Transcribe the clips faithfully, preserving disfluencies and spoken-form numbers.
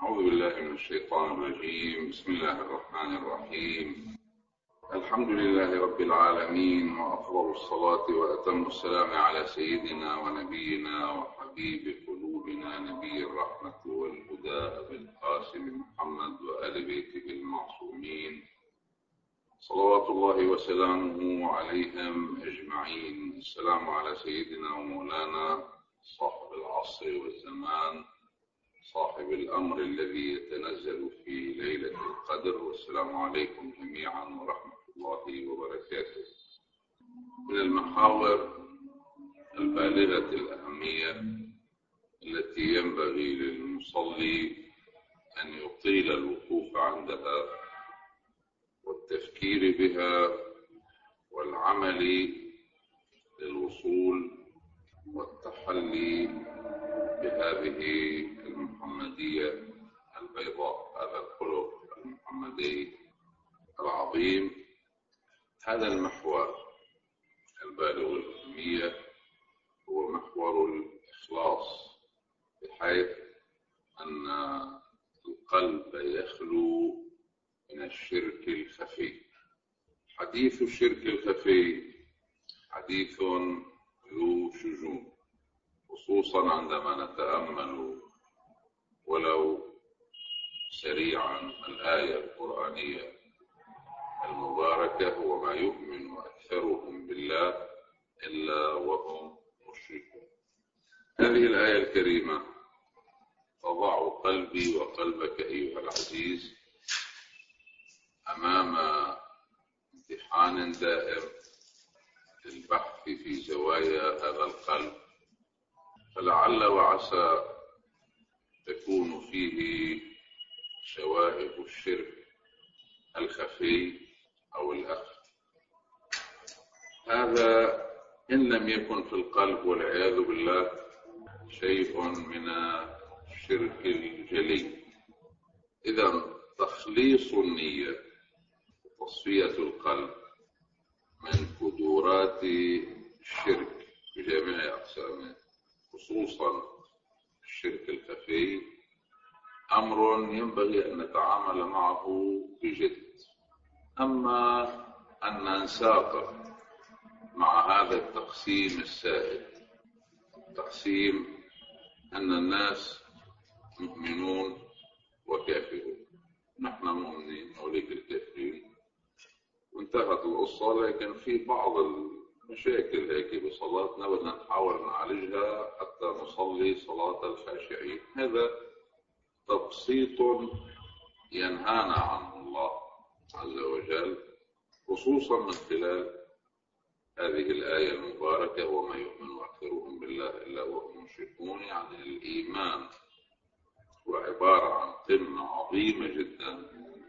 أعوذ بالله من الشيطان الرجيم. بسم الله الرحمن الرحيم. الحمد لله رب العالمين، وأفضل الصلاة وأتم السلام على سيدنا ونبينا وحبيب قلوبنا نبي الرحمة والهدى أبي القاسم محمد وآل بيته المعصومين صلوات الله وسلامه عليهم أجمعين. السلام على سيدنا ومولانا صاحب العصر والزمان، صاحب الأمر الذي يتنزل في ليلة القدر. والسلام عليكم جميعا ورحمة الله وبركاته. من المحاور البالغة الأهمية التي ينبغي للمصلي أن يطيل الوقوف عندها والتفكير بها والعمل للوصول والتحلي بهذه المحمدية البيضاء، هذا الخلق المحمدي العظيم. هذا المحور البالغ الأهمية هو محور الإخلاص، بحيث أن القلب يخلو من الشرك الخفي. حديث الشرك الخفي حديث ذو شجون، خصوصا عندما نتأمل ولو سريعا الآية القرآنية المباركة: وما يؤمن أكثرهم بالله إلا وهم مشركون. هذه الآية الكريمة تضع قلبي وقلبك أيها العزيز أمام امتحان دائم للبحث في زوايا هذا القلب، فلعل وعسى تكون فيه شوائب الشرك الخفي أو الأخفى. هذا إن لم يكن في القلب والعياذ بالله شيء من الشرك الجلي. إذا تخليص النية وتصفية القلب من كدورات الشرك بجميع أقسامه، خصوصا الشرك الخفي، أمر ينبغي أن نتعامل معه بجد. أما أن ننساق مع هذا التقسيم السائد، تقسيم أن الناس مؤمنون وكافرون، نحن مؤمنين أولئك الكافرين، وانتهت القصة. لكن في بعض المشاكل هيك بصلاتنا بدنا نحاول نعالجها حتى نصلي صلاة الخاشعين. هذا تبسيط ينهانا عنه الله عز وجل، خصوصا من خلال هذه الآية المباركة: وما يؤمن أكثرهم بالله إلا وهم مشركون. يعني الإيمان هو عبارة عن قمة عظيمة جدا،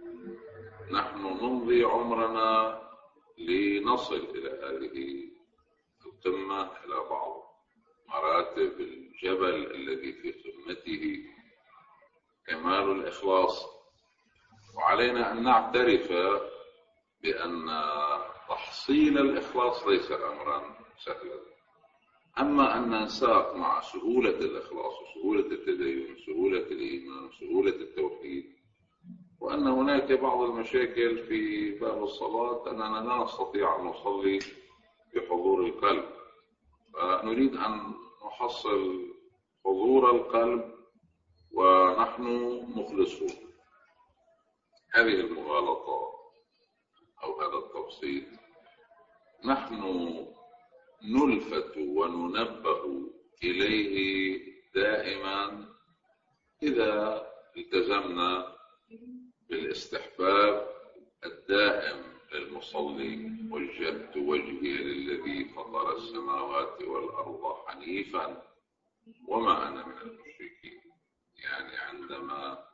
نحن نمضي عمرنا لنصل إلى هذه القمة، إلى بعض مراتب الجبل الذي في قمته كمال الإخلاص. وعلينا أن نعترف بأن تحصيل الإخلاص ليس أمرا سهلا. أما أن ننساق مع سهولة الإخلاص وسهولة التدين وسهولة الإيمان وسهولة التوحيد، وأن هناك بعض المشاكل في باب الصلاة أننا لا نستطيع أن نصلي بحضور القلب، فنريد أن نحصل حضور القلب ونحن مخلصون. هذه المغالطة أو هذا التبسيط نحن نلفت وننبه إليه دائما إذا التزمنا بالاستحباب الدائم للمصلي: وجهت وجهي للذي فطر السماوات والأرض حنيفا وما أنا من المشركين. يعني عندما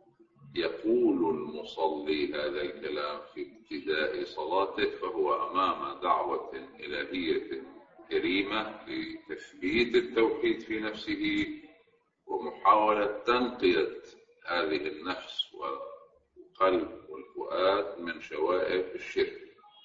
يقول المصلي هذا الكلام في ابتداء صلاته فهو أمام دعوة إلهية كريمة لتثبيت التوحيد في نفسه ومحاولة تنقية هذه النفس والقلب والفؤاد من شوائب الشرك.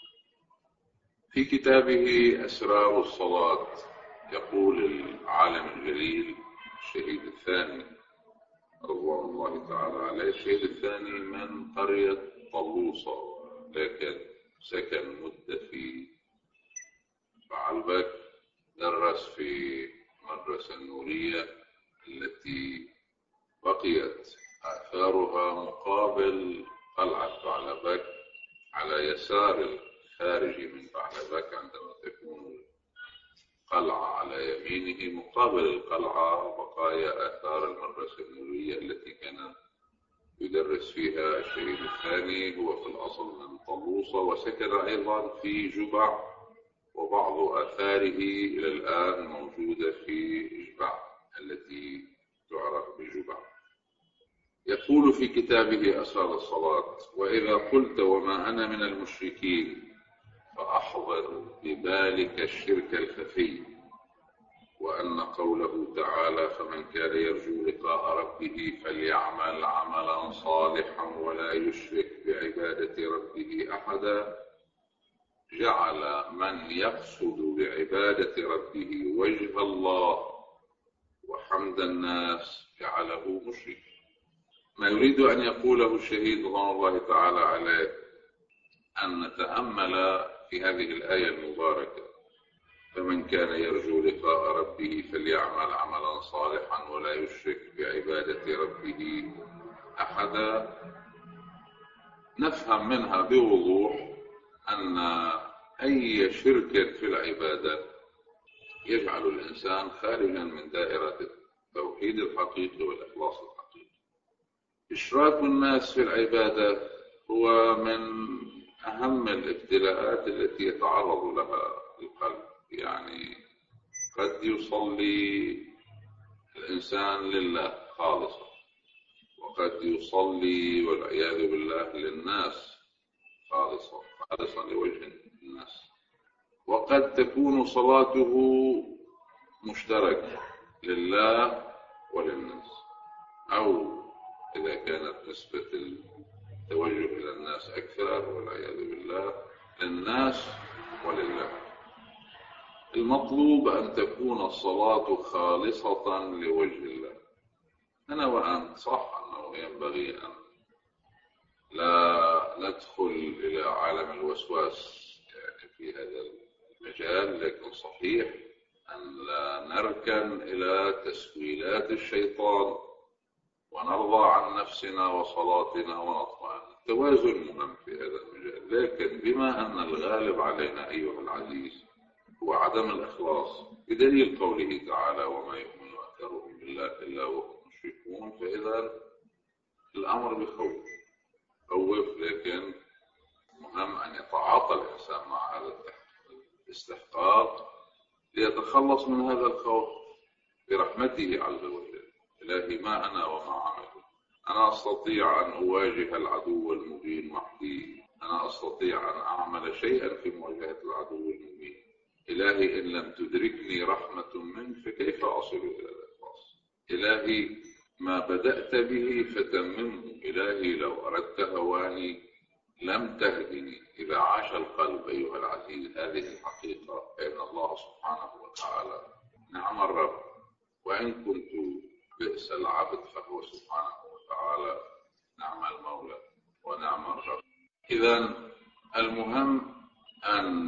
في كتابه أسرار الصلاة يقول العالم الجليل الشهيد الثاني رضوان الله الله تعالى عليه. الشهيد الثاني من قرية طلوصة، لكن سكن مدة في بعلبك، درس في مدرسة النورية التي بقيت آثارها مقابل قلعة بعلبك على يسار الخارج من بعلبك، عندما تكون قلعة على يمينه مقابل القلعة بقايا آثار المدرسة النورية التي كان يدرس فيها الشهيد الثاني. هو في الأصل من طلوصة، وسكن أيضا في جبع، وبعض آثاره إلى الآن موجودة في جبع التي تعرف بجبع. يقول في كتابه أسرار الصلاة: وإذا قلت وما أنا من المشركين فأحضر بذلك الشرك الخفي، وأن قوله تعالى: فمن كان يرجو لقاء ربه فليعمل عملا صالحا ولا يشرك بعبادة ربه أحدا، جعل من يقصد بعبادة ربه وجه الله وحمد الناس جعله مشركا. ما يريد أن يقوله الشهيد رضوان الله تعالى عليه أن نتأمل في هذه الآية المباركة: فمن كان يرجو لقاء ربه فليعمل عملا صالحا ولا يشرك بعبادة ربه أحدا. نفهم منها بوضوح أن أي شرك في العبادة يجعل الإنسان خارجا من دائرة التوحيد الحقيقي والإخلاص الحقيقي. إشراك الناس في العبادة هو من أهم الابتلاءات التي يتعرض لها القلب. يعني قد يصلي الإنسان لله خالصا، وقد يصلي والعياذ بالله للناس خالصا خالصا لوجه الناس، وقد تكون صلاته مشتركة لله وللناس، أو إذا كانت نسبة التوجه إلى الناس أكثر والعياذ بالله للناس ولله. المطلوب أن تكون الصلاة خالصة لوجه الله. أنا وأنت صح أنه ينبغي أن لا ندخل إلى عالم الوسواس يعني في هذا المجال، لكن صحيح أن لا نركن إلى تسويلات الشيطان ونرضى عن نفسنا وصلاتنا ونطمئن. التوازن مهم في هذا المجال، لكن بما أن الغالب علينا أيها العزيز هو عدم الإخلاص، بدليل قوله تعالى: وما يؤمن أكثرهم بالله إلا وهم مشركون، فإذا الأمر بخوف خوف، لكن مهم أن يتعاطى الإنسان مع هذا الاستحقاق ليتخلص من هذا الخوف برحمته عز وجل. إلهي ما أنا وما عملي، أنا أستطيع أن أواجه العدو المبين وحدي، أنا أستطيع أن أعمل شيئا في مواجهة العدو المبين. إلهي إن لم تدركني رحمة منك فكيف أصل إلى الإخلاص؟ إلهي ما بدأت به فتممه. إلهي لو أردت هواني لم تهدني. إذا عاش القلب أيها العزيز هذه الحقيقة فإن الله سبحانه وتعالى نعم الرب، وإن كنت بئس العبد فهو سبحانه وتعالى نعم المولى ونعم الرب. إذن المهم أن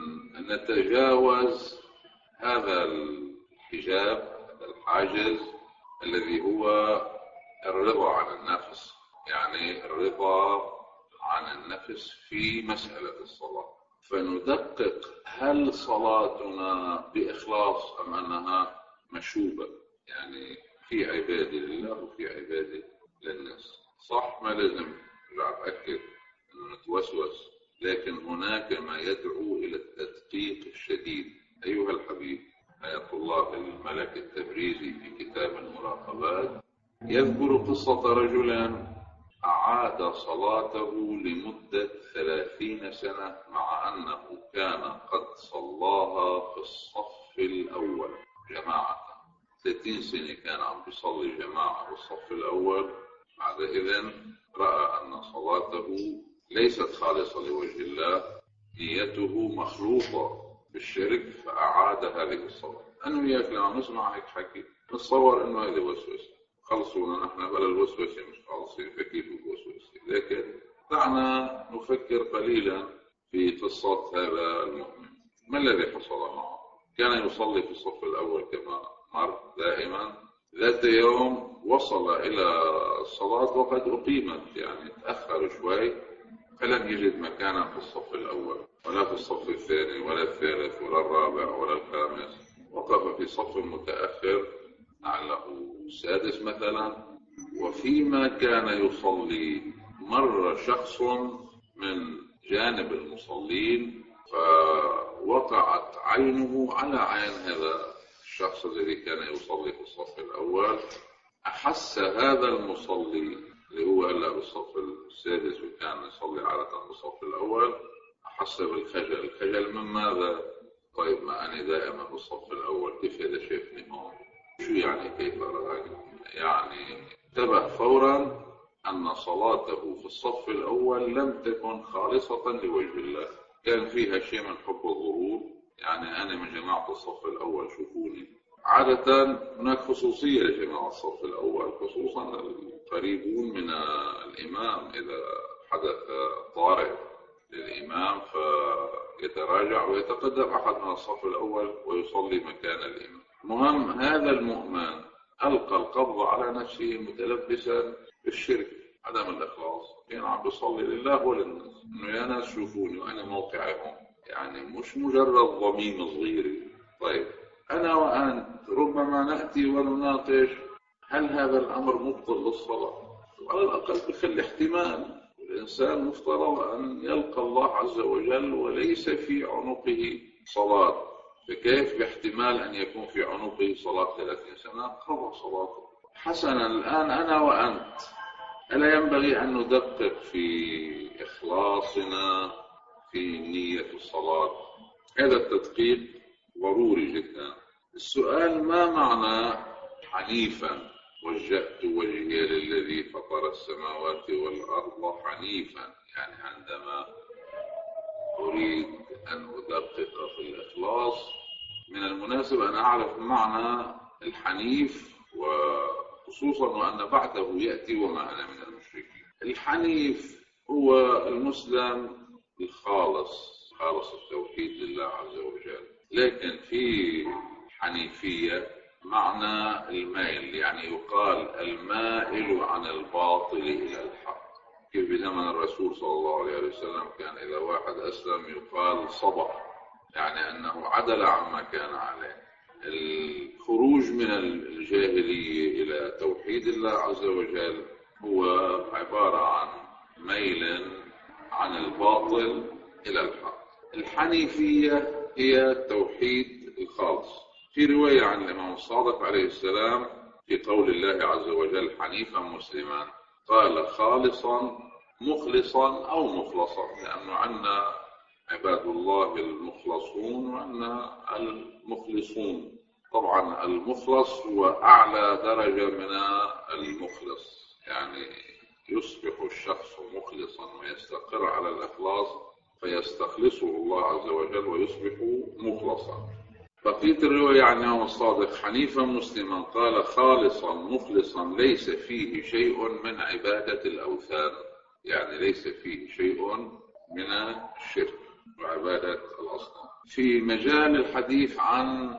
نتجاوز هذا الحجاب، هذا الحاجز الذي هو الرضا عن النفس، يعني الرضا عن النفس في مسألة الصلاة، فندقق هل صلاتنا بإخلاص أم أنها مشوبة، يعني في عبادة لله وفي عبادة للناس. صح ما لازم نتأكد أنه نتوسوس، لكن هناك ما يدعو إلى التدقيق الشديد. أيها الحبيب آية الله الملك التبريزي في كتاب المراقبات يذكر قصة رجل أعاد صلاته لمدة ثلاثين سنة مع أنه كان قد صلاها في الصف الأول جماعة. ثلاثين سنة كان عم بيصلي جماعة في الصف الأول، بعد إذن رأى أن صلاته ليست خالصة لوجه الله، نيته مخلوطة بالشرك، فأعاد هذه الصلاة. أنا وياك لما نسمع هيك حكي نتصور أنه هذه وسوسة، خلصونا نحن بلا الوسوسة مش خالص. التفاصيل فكيف الوسوسة. لكن دعنا نفكر قليلا في قصة هذا المؤمن. ما الذي حصل معه؟ كان يصلي في الصف الأول كما مر دائما. ذات يوم وصل إلى الصلاة وقد أقيمت، يعني تأخر شوي، فلم يجد مكانا في الصف الأول ولا في الصف الثاني ولا الثالث ولا الرابع ولا الخامس. وقف في صف متأخر لعله السادس مثلا. وفيما كان يصلي مر شخص من جانب المصلين فوقعت عينه على عين هذا الشخص الذي كان يصلي في الصف الأول. أحس هذا المصلي اللي هو هلا بالصف السادس وكان يصلي عادة بالصف الأول، أحس بالخجل. الخجل من ماذا؟ طيب ما أنا دائما بالصف الأول، كيف هذا شايفني هون؟ شو يعني كيف رأيك؟ يعني انتبه فورا أن صلاته في الصف الأول لم تكن خالصة لوجه الله، كان فيها شيء من حب الظهور. يعني أنا من جماعة الصف الأول، شوفوني. عادة هناك خصوصية لجماعة الصف الأول، خصوصا القريبون من الإمام. إذا حدث طارئ للإمام فيتراجع ويتقدم أحد من الصف الأول ويصلي مكان الإمام. مهم هذا المؤمن ألقى القبض على نفسه متلبسا بالشرك، عدم الإخلاص. يعني عم بيصلي لله وللناس، إنه يا ناس شوفوني وأنا موقعهم، يعني مش مجرد ضميم صغيرة. طيب أنا وأنت ربما نأتي ونناقش هل هذا الأمر مبطل للصلاة؟ على الأقل بخلي احتمال. الإنسان مفترض أن يلقى الله عز وجل وليس في عنقه صلاة، فكيف باحتمال أن يكون في عنقه صلاة ثلاثين سنة؟ قضى صلاته. حسنا، الآن أنا وأنت ألا ينبغي أن ندقق في إخلاصنا في نية الصلاة؟ هذا التدقيق ضروري جدا. السؤال: ما معنى حنيفا وجهت وجهي للذي فطر السماوات والأرض حنيفا؟ يعني عندما أريد أن أدقق في الإخلاص، من المناسب أن أعرف معنى الحنيف، وخصوصا وأن بعده يأتي وما أنا من المشركين. الحنيف هو المسلم الخالص، خالص التوحيد لله عز وجل. لكن في حنيفية معنى الميل، يعني يقال المائل عن الباطل إلى الحق. كيف بزمن الرسول صلى الله عليه وسلم كان إذا واحد أسلم يقال صبح، يعني أنه عدل عما كان عليه. الخروج من الجاهلية إلى توحيد الله عز وجل هو عبارة عن ميل عن الباطل إلى الحق. الحنيفية هي التوحيد الخالص. في رواية عن الإمام الصادق عليه السلام في قول الله عز وجل حنيفا مسلما، قال خالصا مخلصا أو مخلصا، لأنه عنا عباد الله المخلصون وعنا المخلصون. طبعا المخلص هو أعلى درجة من المخلص، يعني يصبح الشخص مخلصا ويستقر على الإخلاص فيستخلصه الله عز وجل ويصبح مخلصا. بقية الرواية عن الإمام الصادق حنيفا مسلما قال خالصا مخلصا ليس فيه شيء من عبادة الأوثان، يعني ليس فيه شيء من الشرك وعبادة الأصنام. في مجال الحديث عن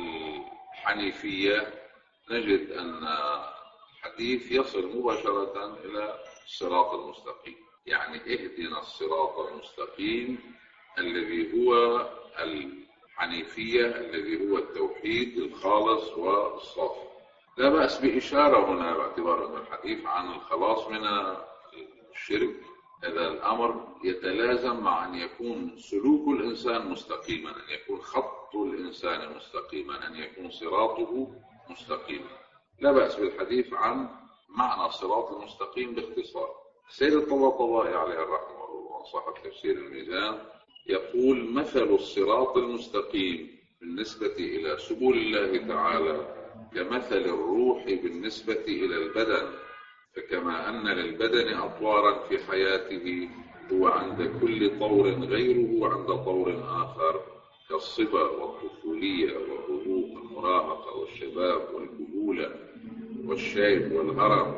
الحنيفية نجد أن الحديث يصل مباشرة إلى الصراط المستقيم، يعني اهدنا الصراط المستقيم الذي هو الحنيفية، الذي هو التوحيد الخالص والصافي. لا بأس بإشارة هنا باعتبار أن الحديث عن الخلاص من الشرك، هذا الأمر يتلازم مع أن يكون سلوك الإنسان مستقيما، أن يكون خط الإنسان مستقيما، أن يكون صراطه مستقيما. لا بأس بالحديث عن معنى الصراط المستقيم باختصار. السيد الطباطبائي عليه الرحمة الله صاحب تفسير الميزان يقول: مثل الصراط المستقيم بالنسبة إلى سبل الله تعالى كمثل الروح بالنسبة إلى البدن، فكما أن للبدن أطوارا في حياته هو عند كل طور غيره عند طور آخر، كالصبا والطفولية والبلوغ والمراهقة والشباب والكهولة والشيب والهرم،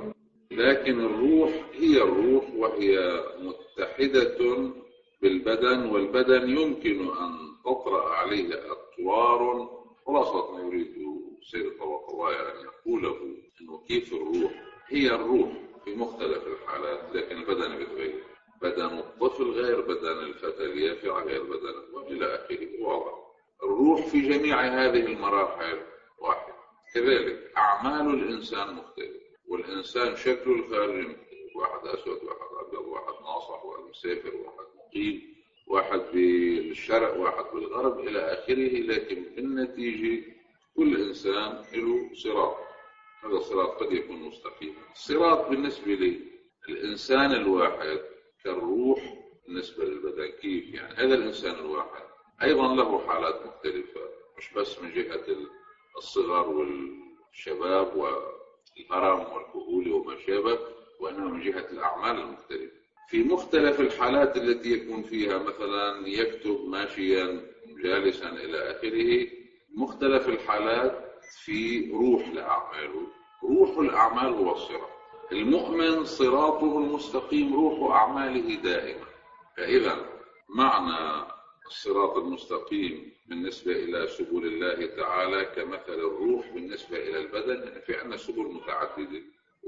لكن الروح هي الروح، وهي متحدة بالبدن، والبدن يمكن أن تطرأ عليه أطوار. خلاصة ما يريد سيد الطبطبائي أن يقوله أنه كيف الروح هي الروح في مختلف الحالات، لكن البدن بيتغير. بدن الطفل غير بدن الفتى اليافع، غير بدن وإلى آخره. واضح. الروح في جميع هذه المراحل واحد. كذلك أعمال الإنسان مختلفة، والإنسان شكله الخارجي مختلف، واحد أسود، واحد أبيض، واحد ناصح، واحد مسافر، واحد مقيم، واحد بالشرق، واحد بالغرب، إلى آخره. لكن في النتيجة كل إنسان له صراط. هذا الصراط قد يكون مستقيما. الصراط بالنسبة للإنسان الواحد كالروح بالنسبة للبدن. كيف يعني؟ هذا الإنسان الواحد أيضا له حالات مختلفة، مش بس من جهة الصغر والشباب والهرم والكهولة وما شابه، وإنما من جهة الأعمال المختلفة في مختلف الحالات التي يكون فيها. مثلا يكتب ماشيا جالسا إلى آخره. مختلف الحالات في روح لأعماله. روح الأعمال هو الصراط. المؤمن صراطه المستقيم روح أعماله دائما. فإذا معنى الصراط المستقيم بالنسبة إلى سبل الله تعالى كمثل الروح بالنسبة إلى البدن. في عندنا سبل متعددة،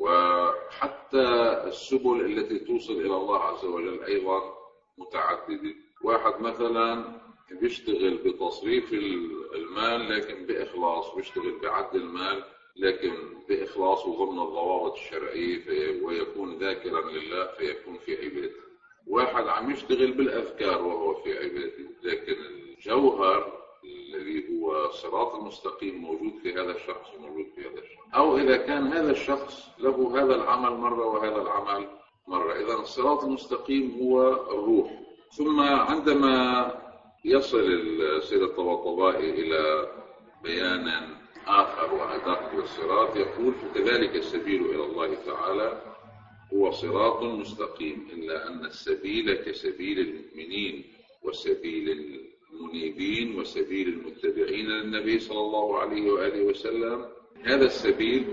وحتى السبل التي توصل إلى الله عز وجل أيضا متعددة. واحد مثلا بيشتغل بتصريف المال لكن بإخلاص، بيشتغل بعد المال لكن بإخلاص وضمن الضوابط الشرعية، ويكون ذاكرا لله فيكون في عبادة. واحد عم يشتغل بالأذكار وهو في عبادة، لكن الجوهر الذي هو صراط المستقيم موجود في هذا الشخص وموجود في هذا الشخص. أو إذا كان هذا الشخص له هذا العمل مرة وهذا العمل مرة. إذا الصراط المستقيم هو الروح. ثم عندما يصل السيد الطبطبائي إلى بيان آخر وأدق للصراط يقول: فكذلك السبيل إلى الله تعالى هو صراط مستقيم، إلا أن السبيل كسبيل المؤمنين وسبيل المنيبين وسبيل المتبعين للنبي صلى الله عليه وآله وسلم. هذا السبيل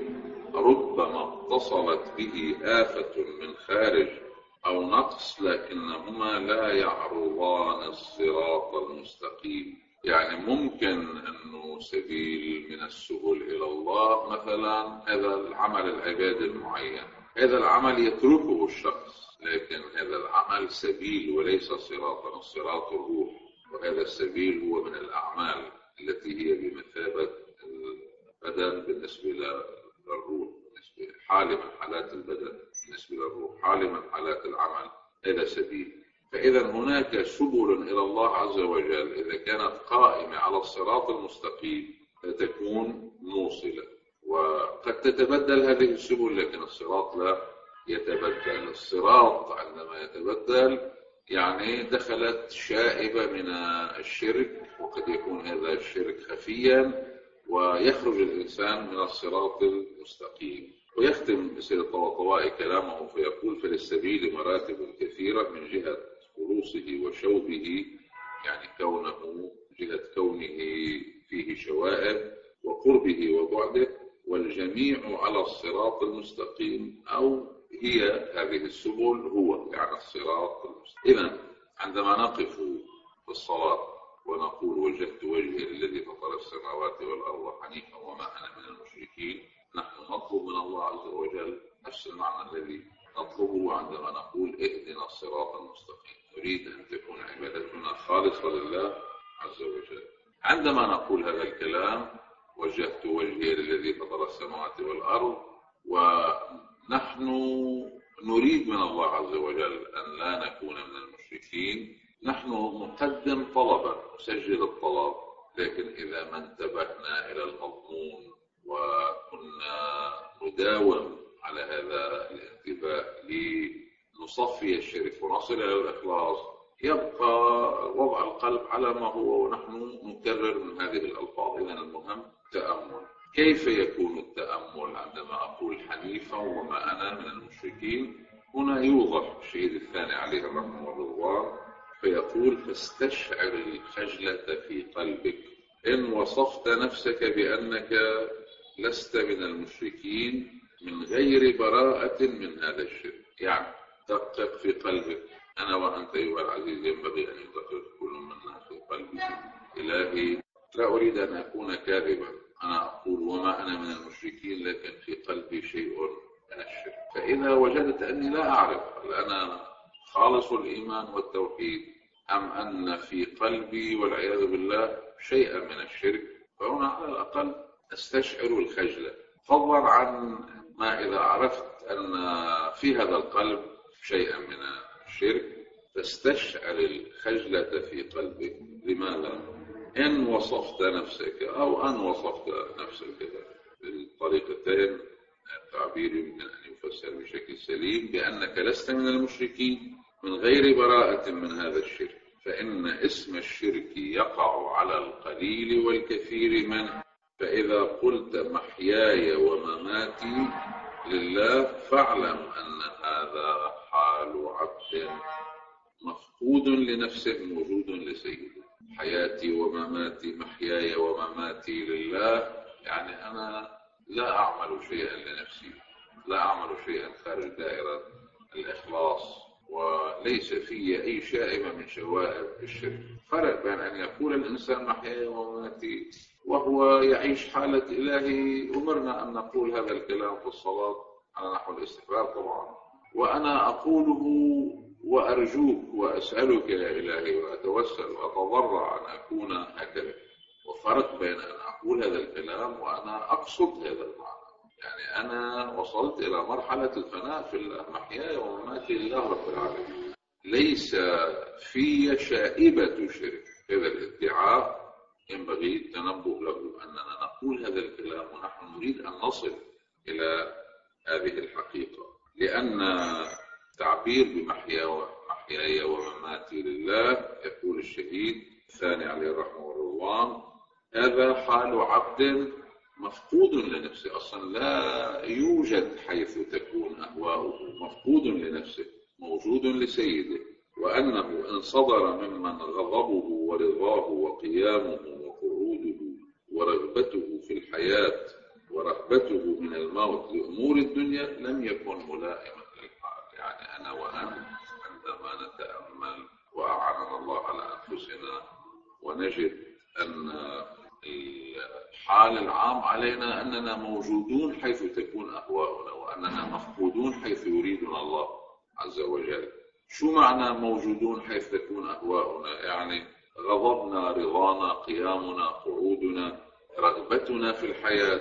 ربما اتصلت به آفة من خارج أو نقص، لكنهما لا يعرضان الصراط المستقيم. يعني ممكن أنه سبيل من السبل إلى الله مثلا هذا العمل العبادي المعين، هذا العمل يتركه الشخص، لكن هذا العمل سبيل وليس صراطا. الصراط الروح، وهذا السبيل هو من الأعمال التي هي بمثابة البدن بالنسبة للروح، بالنسبة حال من حالات البدن بالنسبة للروح، حال من حالات العمل. هذا سبيل. فإذا هناك سبل إلى الله عز وجل إذا كانت قائمة على الصراط المستقيم تكون موصلة، وقد تتبدل هذه السبل لكن الصراط لا يتبدل. الصراط عندما يتبدل يعني دخلت شائبة من الشرك، وقد يكون هذا الشرك خفيا ويخرج الإنسان من الصراط المستقيم. ويختم السيد الطبطبائي كلامه فيقول: فللسبيل مراتب كثيرة من جهة خلوصه وشوبه، يعني كونه جهة كونه فيه شوائب، وقربه وبعده، والجميع على الصراط المستقيم، أو هي هذه السبل هو يعني الصراط المستقيم. إذن عندما نقف في الصلاة ونقول: وجهت وجهي للذي فطر السماوات والأرض حنيفا وما أنا من المشركين، نحن نطلب من الله عز وجل نفس المعنى الذي نطلبه عندما نقول: اهدنا الصراط المستقيم. نريد أن تكون عبادتنا خالصة لله عز وجل. عندما نقول هذا الكلام: وجهت وجهي للذي فطر السماوات والأرض، ونحن نريد من الله عز وجل أن لا نكون من المشركين، نحن نقدم طلبا، نسجل الطلب، لكن إذا ما انتبهنا إلى المضمون وكنا نداوم على هذا الانتباه لنصفي الشرك ونصل إلى الإخلاص، يبقى وضع القلب على ما هو ونحن نكرر من هذه الألفاظ. إذن المهم تأمل. كيف يكون التأمل عندما أقول حنيفا وما أنا من المشركين؟ هنا يوضح الشهيد الثاني عليه الرحمة والرضوان فيقول: فاستشعر الخجلة في قلبك إن وصفت نفسك بأنك لست من المشركين من غير براءة من هذا الشرك. يعني دقق في قلبك، أنا وأنت أيها العزيز ينبغي أن يدقق كل منا في قلبه. إلهي لا أريد أن أكون كاذبا، أنا أقول وما أنا من المشركين، لكن في قلبي شيء من الشرك. فإذا وجدت أني لا أعرف هل أنا خالص الإيمان والتوحيد أم أن في قلبي والعياذ بالله شيئا من الشرك، فهنا على الأقل أستشعر الخجلة، فضلا عن ما إذا عرفت أن في هذا القلب شيئا من الشرك تستشعر الخجلة في قلبك. لماذا؟ إن وصفت نفسك أو أن وصفت نفسك بالطريقتين، التعبير يمكن أن يفسر بشكل سليم بأنك لست من المشركين من غير براءة من هذا الشرك، فإن اسم الشرك يقع على القليل والكثير منه. فإذا قلت محياي ومماتي لله فاعلم أن هذا حال عبد مفقود لنفسه موجود لسيده. حياتي ومماتي، محياي ومماتي لله، يعني أنا لا أعمل شيئا لنفسي، لا أعمل شيئا خارج دائرة الإخلاص، وليس في أي شائبة من شوائب الشرك. فرق بين أن يقول الإنسان محياي ومماتي وهو يعيش حالة إلهي، أمرنا أن نقول هذا الكلام في الصلاة على نحو الاستقرار طبعا، وأنا أقوله وأرجوك وأسألك يا إلهي وأتوسل وأتضرع أن أكون هكذا. وفرق بين أن أقول هذا الكلام وأنا أقصد هذا المعنى، يعني أنا وصلت إلى مرحلة الفناء في الله، محياي ومماتي لله رب العالمين، ليس في شائبة شرك. هذا الادعاء ينبغي التنبه له، أننا نقول هذا الكلام ونحن نريد أن نصل إلى هذه الحقيقة، لأن تعبير بمحياي ومماتي لله، يقول الشهيد الثاني عليه الرحمة والرضوان، هذا حال عبد مفقود لنفسه. أصلا لا يوجد حيث تكون أهواؤه، مفقود لنفسه موجود لسيده، وأنه إن صدر ممن غضبه ورضاه وقيامه وقعوده ورغبته في الحياة ورغبته من الموت لأمور الدنيا لم يكن ملائما للحال. يعني أنا وأنت عندما نتأمل وأعاننا الله على أنفسنا ونجد أن الحال العام علينا أننا موجودون حيث تكون أهواؤنا، وأننا مفقودون حيث يريدنا الله عز وجل. شو معنى موجودون حيث تكون أهواؤنا؟ يعني غضبنا، رضانا، قيامنا، قعودنا، رغبتنا في الحياة،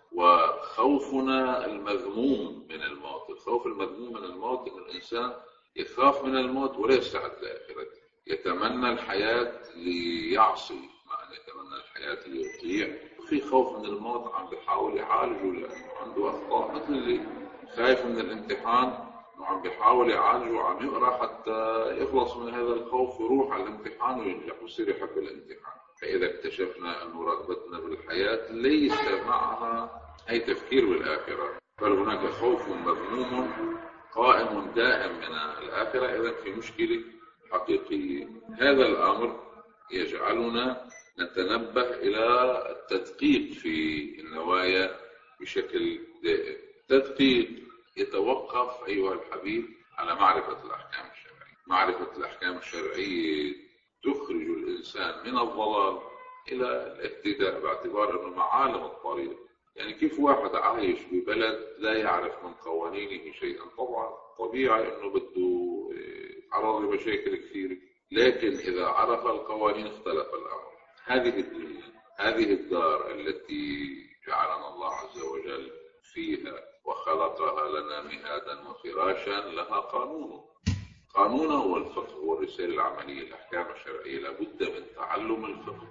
وخوفنا المذموم من الموت. الخوف المذموم من الموت أن الإنسان يخاف من الموت ولا يستعد لآخرته، يتمنى الحياة ليعصي، معنى يتمنى الحياة ليطيع، وفي خوف من الموت عم بيحاول يعالجه لأنه عنده أخطاء، مثل اللي خايف من الامتحان وعم بيحاول يعالجه وعم يقرأ حتى يخلص من هذا الخوف ويروح على الامتحان وينجح ويصير يحب الامتحان. فإذا اكتشفنا أن رغبتنا بالحياة ليس معها أي تفكير بالآخرة، بل هناك خوف مذموم قائم دائم من الآخرة، إذن في مشكلة حقيقية. هذا الأمر يجعلنا نتنبه إلى التدقيق في النوايا بشكل دائم. التدقيق يتوقف أيها الحبيب على معرفة الأحكام الشرعية. معرفة الأحكام الشرعية تخرج الإنسان من الضلال إلى الاهتداء، باعتبار أنه معالم الطريق. يعني كيف واحد عايش ببلد لا يعرف من قوانينه شيئا؟ طبعا طبيعي أنه بده يتعرض لمشاكل كثيرة، لكن إذا عرف القوانين اختلف الأمر. هذه الدنيا، هذه الدار التي جعلنا الله عز وجل فيها وخلقها لنا مهادا وفراشا، لها قانون. قانونه هو الفقه والرسالة العملية. الأحكام الشرعية لابد من تعلم الفقه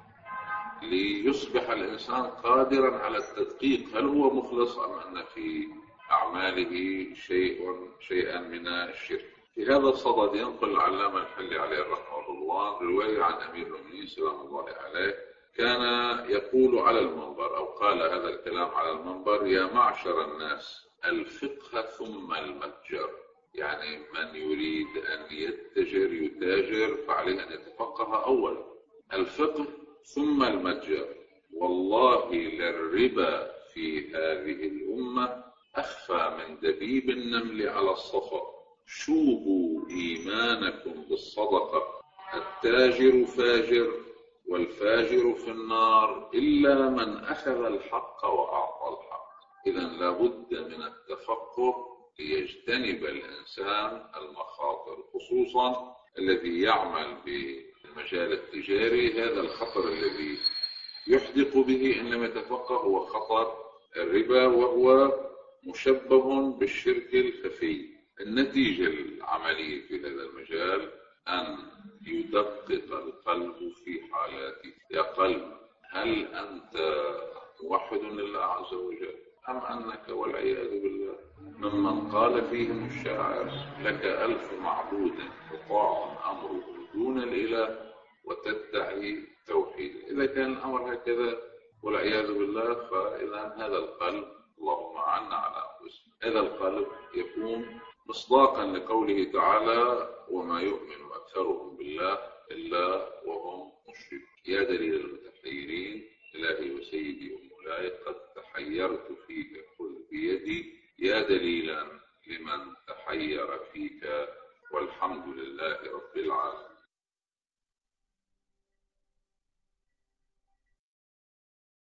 ليصبح الإنسان قادرا على التدقيق، هل هو مخلص أم أن في أعماله شيء شيئا من الشرك. في هذا الصدد ينقل العلامة الحلي عليه الرحمة والله رواية عن أمير المؤمنين سلام الله عليه، كان يقول على المنبر أو قال هذا الكلام على المنبر: يا معشر الناس، الفقه ثم المتجر. يعني من يريد أن يتجر يتاجر فعليه أن يتفقه أولا. الفقه ثم المتجر. والله للربا في هذه الأمة أخفى من دبيب النمل على الصفا. شوبوا إيمانكم بالصدقة. التاجر فاجر والفاجر في النار إلا من أخذ الحق وأعطى الحق. إذا لابد من التفقه ليجتنب الإنسان المخاطر، خصوصا الذي يعمل بالمجال التجاري. هذا الخطر الذي يحدق به إن لم يتفقه هو خطر الربا، وهو مشبه بالشرك الخفي. النتيجة العملية في هذا المجال أن يدقق القلب في حالاته. يا قلب، هل أنت موحد لله عز وجل، أم أنك والعياذ بالله ممن قال فيهم الشاعر: لك ألف معبود مطاع أمره دون الإله وتدعي توحيد. إذا كان الأمر هكذا والعياذ بالله، فإذا هذا القلب، اللهم عنا على أنفسنا، هذا القلب يكون مصداقا لقوله تعالى: وما يؤمن أكثرهم بالله إلا وهم مشركون. يا دليل المتحيرين، إلهي وسيدي ومولاي، قد تحيرت فيك خذ بيدي. يا دليلا لمن